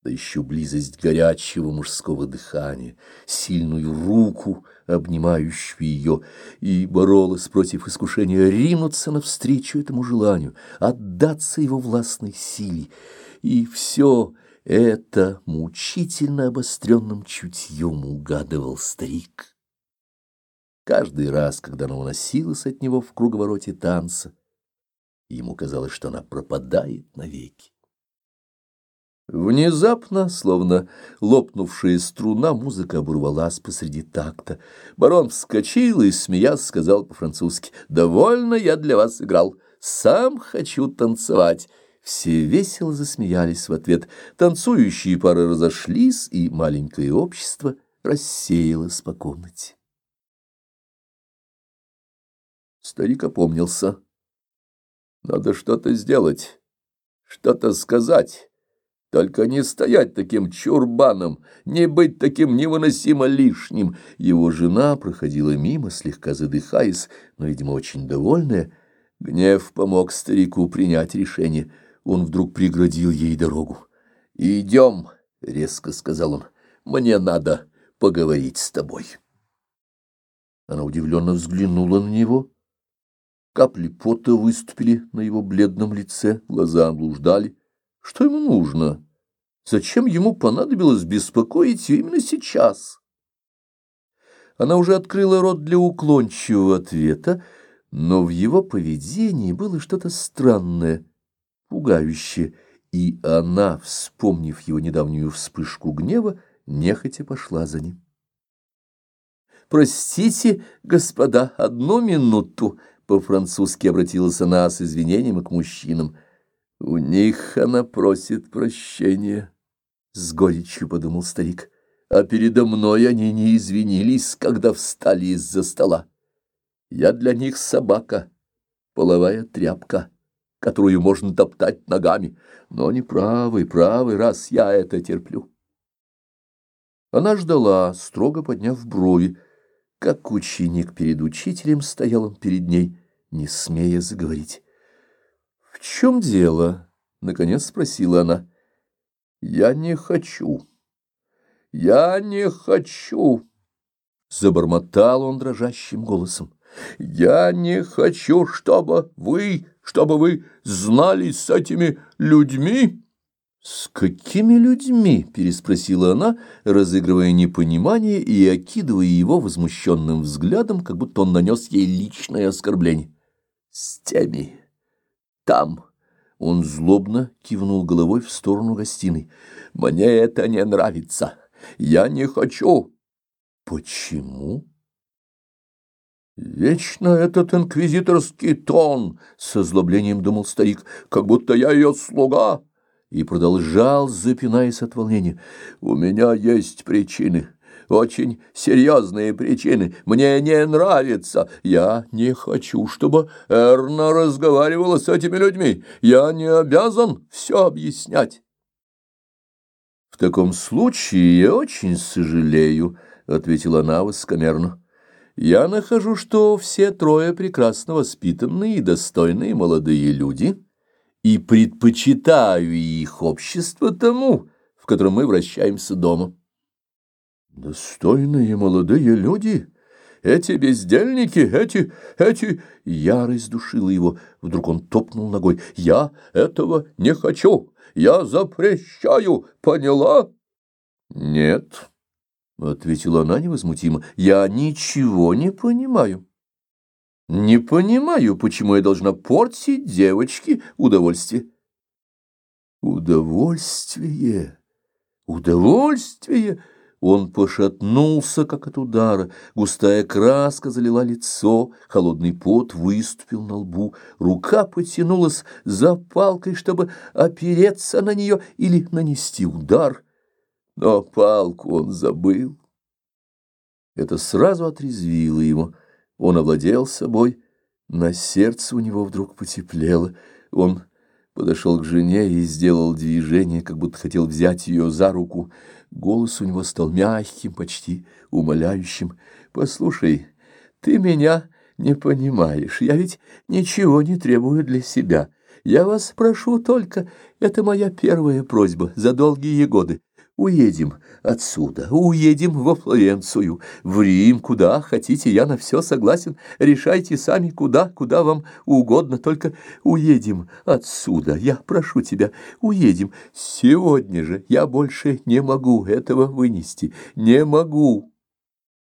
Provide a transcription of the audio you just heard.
да еще близость горячего мужского дыхания, сильную руку, обнимающую ее, и боролась против искушения ринуться навстречу этому желанию, отдаться его властной силе. И все это мучительно обостренным чутьем угадывал старик. Каждый раз, когда она уносилась от него в круговороте танца, ему казалось, что она пропадает навеки. Внезапно, словно лопнувшая струна, музыка оборвалась посреди такта. Барон вскочил и, смеясь, сказал по-французски: «Довольно я для вас играл, сам хочу танцевать». Все весело засмеялись в ответ. Танцующие пары разошлись, и маленькое общество рассеялось по комнате. Старик опомнился. Надо что-то сделать, что-то сказать. Только не стоять таким чурбаном, не быть таким невыносимо лишним. Его жена проходила мимо, слегка задыхаясь, но, видимо, очень довольная. Гнев помог старику принять решение. Он вдруг преградил ей дорогу. «Идем», — резко сказал он, — «мне надо поговорить с тобой». Она удивленно взглянула на него. Капли пота выступили на его бледном лице, глаза блуждали. Что ему нужно? Зачем ему понадобилось беспокоить ее именно сейчас? Она уже открыла рот для уклончивого ответа, но в его поведении было что-то странное, пугающее, и она, вспомнив его недавнюю вспышку гнева, нехотя пошла за ним. «Простите, господа, одну минуту», — по-французски обратилась она с извинением к мужчинам. «У них она просит прощения», — с горечью подумал старик. «А передо мной они не извинились, когда встали из-за стола. Я для них собака, половая тряпка, которую можно топтать ногами, но они правы, раз я это терплю». Она ждала, строго подняв брови. Как ученик перед учителем стоял он перед ней, не смея заговорить. «В чем дело?» — наконец спросила она. «Я не хочу, забормотал он дрожащим голосом. «Я не хочу, чтобы вы знали с этими людьми». «С какими людьми?» — переспросила она, разыгрывая непонимание и окидывая его возмущенным взглядом, как будто он нанес ей личное оскорбление. «С теми. Там». Он злобно кивнул головой в сторону гостиной. «Мне это не нравится. Я не хочу». «Почему?» «Вечно этот инквизиторский тон», — с озлоблением думал старик, — «как будто я ее слуга». И продолжал, запинаясь от волнения: «У меня есть причины, очень серьезные причины. Мне не нравится. Я не хочу, чтобы Эрна разговаривала с этими людьми. Я не обязан все объяснять». «В таком случае я очень сожалею», — ответила она высокомерно. «Я нахожу, что все трое прекрасно воспитанные и достойные молодые люди, и предпочитаю их общество тому, в котором мы вращаемся дома». «Достойные молодые люди? Эти бездельники, эти...» Ярость душила его. Вдруг он топнул ногой. «Я этого не хочу! Я запрещаю! Поняла?» «Нет», — ответила она невозмутимо, — «я ничего не понимаю. Не понимаю, почему я должна портить девочке удовольствие». «Удовольствие! Удовольствие!» Он пошатнулся, как от удара, густая краска залила лицо, холодный пот выступил на лбу, рука потянулась за палкой, чтобы опереться на нее или нанести удар, но палку он забыл. Это сразу отрезвило его, он овладел собой, на сердце у него вдруг потеплело, он подошел к жене и сделал движение, как будто хотел взять ее за руку. Голос у него стал мягким, почти умоляющим. «Послушай, ты меня не понимаешь. Я ведь ничего не требую для себя. Я вас прошу только, это моя первая просьба за долгие годы. Уедем отсюда, уедем во Флоренцию, в Рим, куда хотите, я на все согласен. Решайте сами, куда вам угодно, только уедем отсюда. Я прошу тебя, уедем сегодня же. Я больше не могу этого вынести, не могу».